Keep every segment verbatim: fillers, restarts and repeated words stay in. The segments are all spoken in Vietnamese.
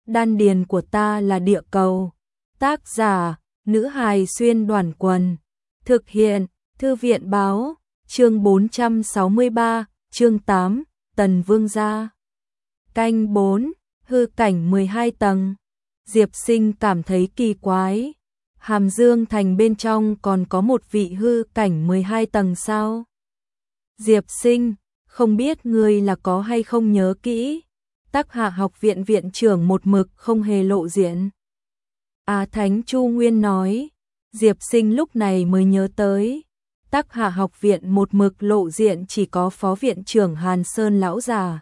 đan điền của ta là địa cầu. Tác giả, nữ hài xuyên đoàn quần. Thực hiện, thư viện báo, chương bốn trăm sáu mươi ba, chương tám, Tần Vương gia. Canh bốn, hư cảnh mười hai tầng. Diệp Sinh cảm thấy kỳ quái. Hàm Dương thành bên trong còn có một vị hư cảnh mười hai tầng sao? Diệp Sinh, không biết ngươi là có hay không nhớ kỹ. Tắc Hạ học viện viện trưởng một mực không hề lộ diện. A Thánh Chu Nguyên nói. Diệp Sinh lúc này mới nhớ tới. Tắc Hạ học viện một mực lộ diện chỉ có phó viện trưởng Hàn Sơn lão già.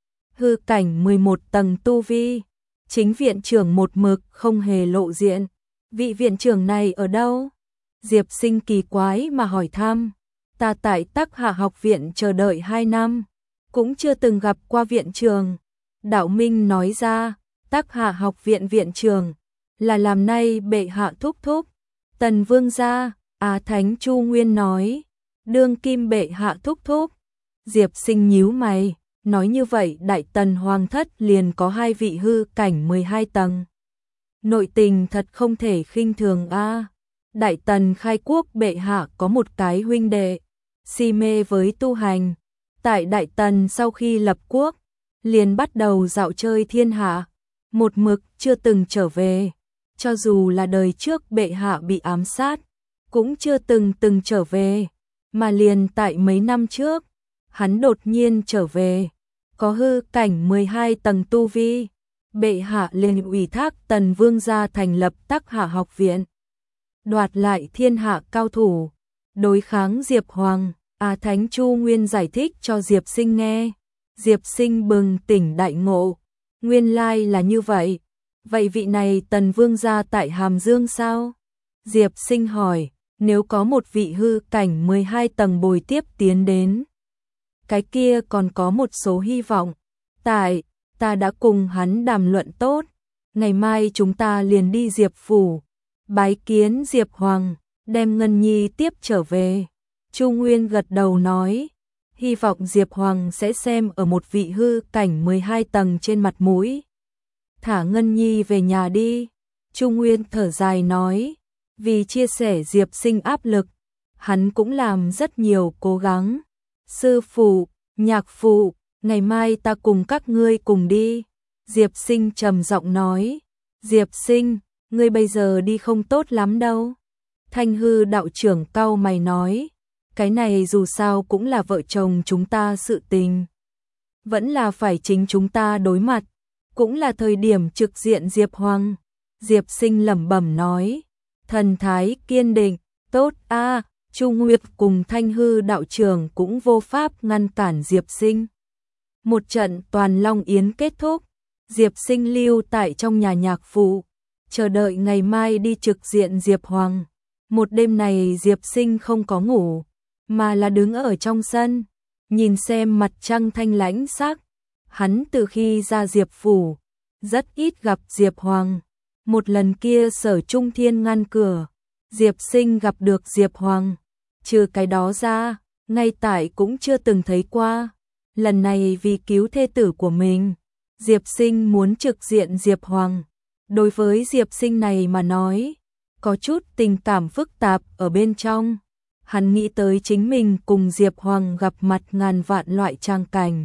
Hư cảnh mười một tầng tu vi. Chính viện trưởng một mực không hề lộ diện. Vị viện trưởng này ở đâu? Diệp Sinh kỳ quái mà hỏi thăm. Ta tại Tắc Hạ học viện chờ đợi hai năm, cũng chưa từng gặp qua viện trưởng. Đạo Minh nói ra, Tắc Hạ học viện viện trưởng là làm nay bệ hạ thúc thúc. Tần Vương gia, Á Thánh Chu Nguyên nói, đương kim bệ hạ thúc thúc. Diệp Sinh nhíu mày, nói như vậy Đại Tần Hoàng thất liền có hai vị hư cảnh mười hai tầng. Nội tình thật không thể khinh thường a. Đại Tần khai quốc bệ hạ có một cái huynh đệ, si mê với tu hành. Tại Đại Tần sau khi lập quốc, liền bắt đầu dạo chơi thiên hạ, một mực chưa từng trở về. Cho dù là đời trước bệ hạ bị ám sát, cũng chưa từng từng trở về. Mà liền tại mấy năm trước, hắn đột nhiên trở về, có hư cảnh mười hai tầng tu vi. Bệ hạ liền ủy thác Tần Vương gia thành lập Tắc Hạ học viện, đoạt lại thiên hạ cao thủ, đối kháng Diệp Hoàng. A Thánh Chu Nguyên giải thích cho Diệp Sinh nghe. Diệp Sinh bừng tỉnh đại ngộ, nguyên lai là như vậy. Vậy vị này Tần Vương gia tại Hàm Dương sao? Diệp Sinh hỏi, nếu có một vị hư cảnh mười hai tầng bồi tiếp tiến đến, cái kia còn có một số hy vọng. Tại, ta đã cùng hắn đàm luận tốt, ngày mai chúng ta liền đi Diệp phủ, bái kiến Diệp Hoàng, đem Ngân Nhi tiếp trở về. Chu Nguyên gật đầu nói, hy vọng Diệp Hoàng sẽ xem ở một vị hư cảnh mười hai tầng trên mặt mũi. Thả Ngân Nhi về nhà đi. Chu Nguyên thở dài nói, vì chia sẻ Diệp Sinh áp lực, hắn cũng làm rất nhiều cố gắng. Sư phụ, nhạc phụ, ngày mai ta cùng các ngươi cùng đi. Diệp Sinh trầm giọng nói, Diệp Sinh, ngươi bây giờ đi không tốt lắm đâu. Thanh Hư đạo trưởng cau mày nói, cái này dù sao cũng là vợ chồng chúng ta sự tình, vẫn là phải chính chúng ta đối mặt, cũng là thời điểm trực diện Diệp Hoàng. Diệp Sinh lẩm bẩm nói, thần thái kiên định, tốt a. Chu Nguyệt cùng Thanh Hư đạo trưởng cũng vô pháp ngăn cản Diệp Sinh. Một trận toàn long yến kết thúc, Diệp Sinh lưu tại trong nhà nhạc phụ, chờ đợi ngày mai đi trực diện Diệp Hoàng. Một đêm này Diệp Sinh không có ngủ, mà là đứng ở trong sân, nhìn xem mặt trăng thanh lãnh sắc. Hắn từ khi ra Diệp phủ, rất ít gặp Diệp Hoàng. Một lần kia Sở Trung Thiên ngăn cửa, Diệp Sinh gặp được Diệp Hoàng. Trừ cái đó ra, ngay tại cũng chưa từng thấy qua. Lần này vì cứu thê tử của mình, Diệp Sinh muốn trực diện Diệp Hoàng. Đối với Diệp Sinh này mà nói, có chút tình cảm phức tạp ở bên trong. Hắn nghĩ tới chính mình cùng Diệp Hoàng gặp mặt ngàn vạn loại trang cảnh.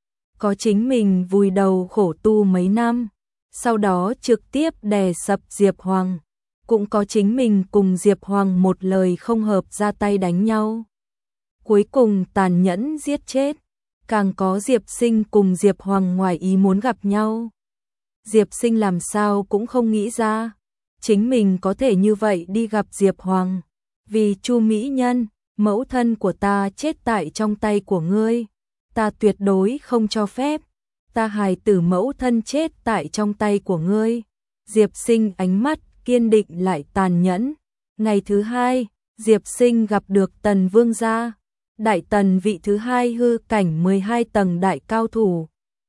Có chính mình vùi đầu khổ tu mấy năm, sau đó trực tiếp đè sập Diệp Hoàng. Cũng có chính mình cùng Diệp Hoàng một lời không hợp ra tay đánh nhau, cuối cùng tàn nhẫn giết chết. Càng có Diệp Sinh cùng Diệp Hoàng ngoài ý muốn gặp nhau. Diệp Sinh làm sao cũng không nghĩ ra, chính mình có thể như vậy đi gặp Diệp Hoàng. Vì Chu mỹ nhân, mẫu thân của ta chết tại trong tay của ngươi, ta tuyệt đối không cho phép ta hài tử mẫu thân chết tại trong tay của ngươi. Diệp Sinh ánh mắt kiên định lại tàn nhẫn. Ngày thứ hai, Diệp Sinh gặp được Tần Vương gia, Đại Tần vị thứ hai hư cảnh mười hai tầng đại cao thủ,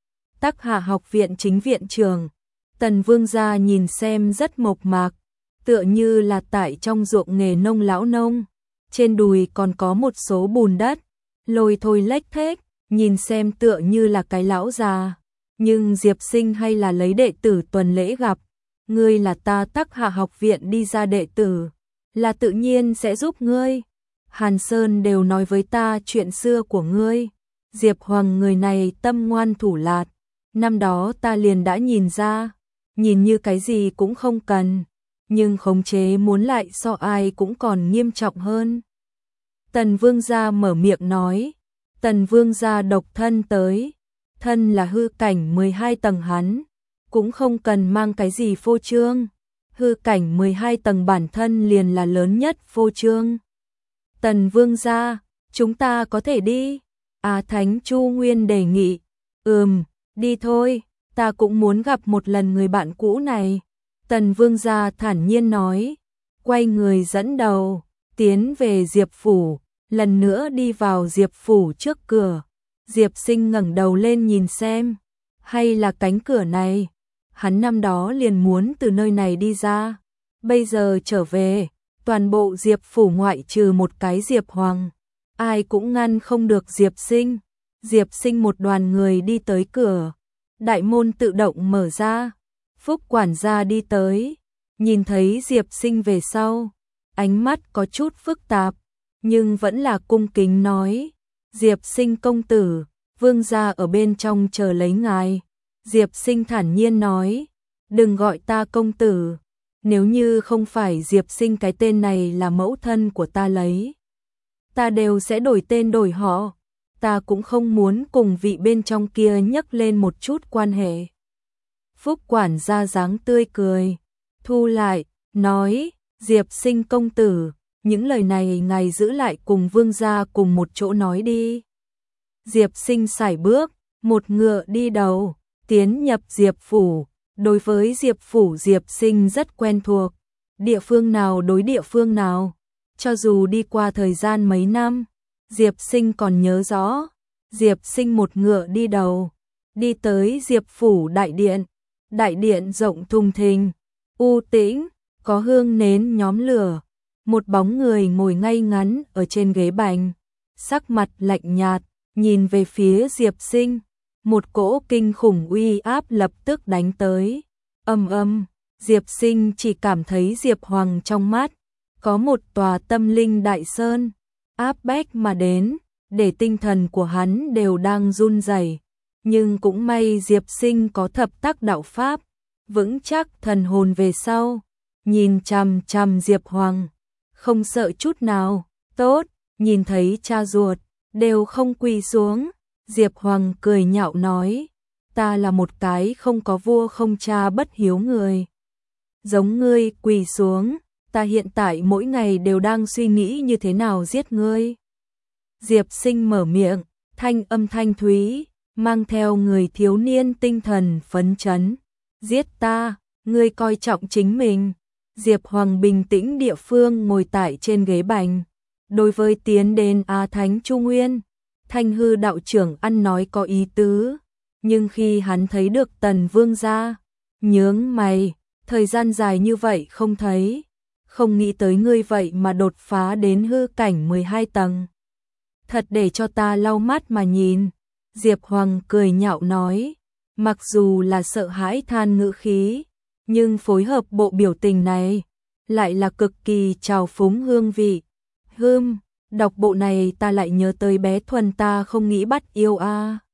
Tắc Hạ học viện chính viện trưởng. Tần Vương gia nhìn xem rất mộc mạc, tựa như là tại trong ruộng nghề nông lão nông, trên đùi còn có một số bùn đất, lôi thôi lếch thếch, nhìn xem tựa như là cái lão già. Nhưng Diệp Sinh hay là lấy đệ tử tuần lễ gặp, ngươi là ta Tắc Hạ học viện đi ra đệ tử, là tự nhiên sẽ giúp ngươi. Hàn Sơn đều nói với ta chuyện xưa của ngươi. Diệp Hoàng người này tâm ngoan thủ lạt, năm đó ta liền đã nhìn ra, nhìn như cái gì cũng không cần, nhưng khống chế muốn lại so ai cũng còn nghiêm trọng hơn. Tần Vương gia mở miệng nói, Tần Vương gia độc thân tới, thân là hư cảnh mười hai tầng hắn, cũng không cần mang cái gì phô trương, hư cảnh mười hai tầng bản thân liền là lớn nhất phô trương. Tần Vương gia, chúng ta có thể đi. Á Thánh Chu Nguyên đề nghị, ừm, đi thôi, ta cũng muốn gặp một lần người bạn cũ này. Tần Vương gia thản nhiên nói, quay người dẫn đầu, tiến về Diệp Phủ, lần nữa đi vào Diệp Phủ trước cửa. Diệp Sinh ngẩng đầu lên nhìn xem, hay là cánh cửa này, hắn năm đó liền muốn từ nơi này đi ra, bây giờ trở về, toàn bộ Diệp Phủ ngoại trừ một cái Diệp Hoàng, ai cũng ngăn không được Diệp Sinh. Diệp Sinh một đoàn người đi tới cửa, đại môn tự động mở ra, Phúc quản gia đi tới, nhìn thấy Diệp Sinh về sau, ánh mắt có chút phức tạp, nhưng vẫn là cung kính nói, Diệp Sinh công tử, vương gia ở bên trong chờ lấy ngài. Diệp Sinh thản nhiên nói, đừng gọi ta công tử, nếu như không phải Diệp Sinh cái tên này là mẫu thân của ta lấy, ta đều sẽ đổi tên đổi họ, ta cũng không muốn cùng vị bên trong kia nhắc lên một chút quan hệ. Phúc quản gia dáng tươi cười, thu lại, nói, Diệp Sinh công tử, những lời này ngài giữ lại cùng vương gia cùng một chỗ nói đi. Diệp Sinh sải bước, một ngựa đi đầu, tiến nhập Diệp Phủ, đối với Diệp Phủ Diệp Sinh rất quen thuộc, địa phương nào đối địa phương nào, cho dù đi qua thời gian mấy năm, Diệp Sinh còn nhớ rõ. Diệp Sinh một ngựa đi đầu, đi tới Diệp Phủ đại điện, đại điện rộng thùng thình, u tĩnh, có hương nến nhóm lửa, một bóng người ngồi ngay ngắn ở trên ghế bành, sắc mặt lạnh nhạt, nhìn về phía Diệp Sinh, một cỗ kinh khủng uy áp lập tức đánh tới. Ầm ầm, Diệp Sinh chỉ cảm thấy Diệp Hoàng trong mắt có một tòa tâm linh đại sơn áp bách mà đến, để tinh thần của hắn đều đang run rẩy. Nhưng cũng may Diệp Sinh có thập tác đạo pháp, vững chắc thần hồn về sau, nhìn chằm chằm Diệp Hoàng, không sợ chút nào. Tốt, nhìn thấy cha ruột đều không quỳ xuống. Diệp Hoàng cười nhạo nói, ta là một cái không có vua không cha bất hiếu người, giống ngươi quỳ xuống, ta hiện tại mỗi ngày đều đang suy nghĩ như thế nào giết ngươi. Diệp Sinh mở miệng, thanh âm thanh thúy, mang theo người thiếu niên tinh thần phấn chấn. Giết ta, ngươi coi trọng chính mình. Diệp Hoàng bình tĩnh địa phương ngồi tại trên ghế bành, đối với tiến đến Á Thánh Chu Nguyên, Thanh Hư đạo trưởng ăn nói có ý tứ, nhưng khi hắn thấy được Tần Vương gia, nhướng mày, thời gian dài như vậy không thấy, không nghĩ tới ngươi vậy mà đột phá đến hư cảnh mười hai tầng. Thật để cho ta lau mắt mà nhìn. Diệp Hoàng cười nhạo nói, mặc dù là sợ hãi than ngữ khí, nhưng phối hợp bộ biểu tình này, lại là cực kỳ trào phúng hương vị. Hưm, đọc bộ này ta lại nhớ tới bé Thuần ta không nghĩ bắt yêu a. À.